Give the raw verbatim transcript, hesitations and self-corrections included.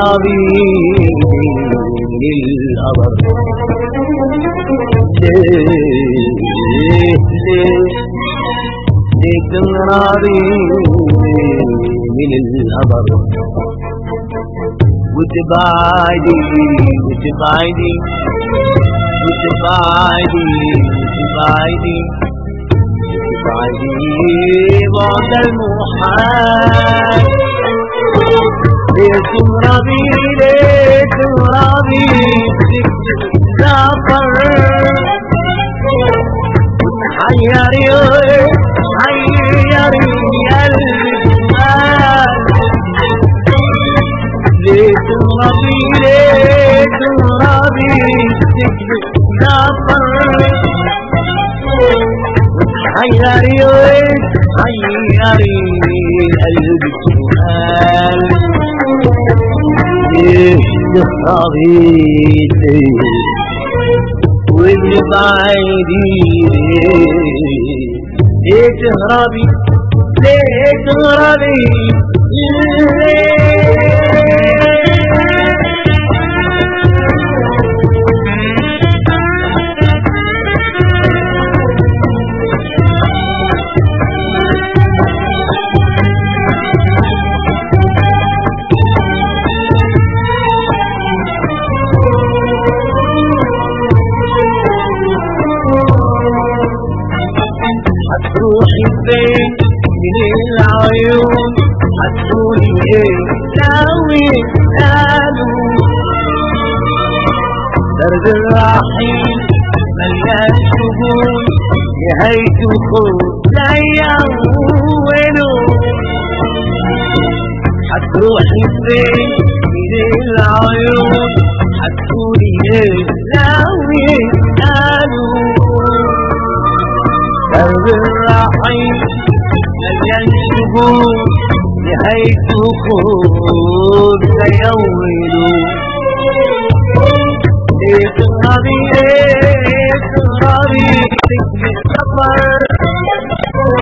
تغربي من القبر. ليه ليه ليه تغربي من القبر وتبعدي وتبعدي وتبعدي وتبعدي وتبعدي بعد المحال. ليه تغربي ليه تغربي سافر وتحيري حيري قلبي ليه تغربي ليه تغربي سافر وتحيري حيري قلبي سؤال. ليه تغربي وتبعدي ليه تهربي ليه تهربي هتروحي فين من العيون هتقولي ايه لو قالوا درب الرحيل مليان شجون نهايته خوف لا يهونه. هتروحي فين من العيون هتقولي ايه لو قالوا درب الرحيل مليان شجون نهايته خوف لا يهونه. ليه تغربي ليه تغربي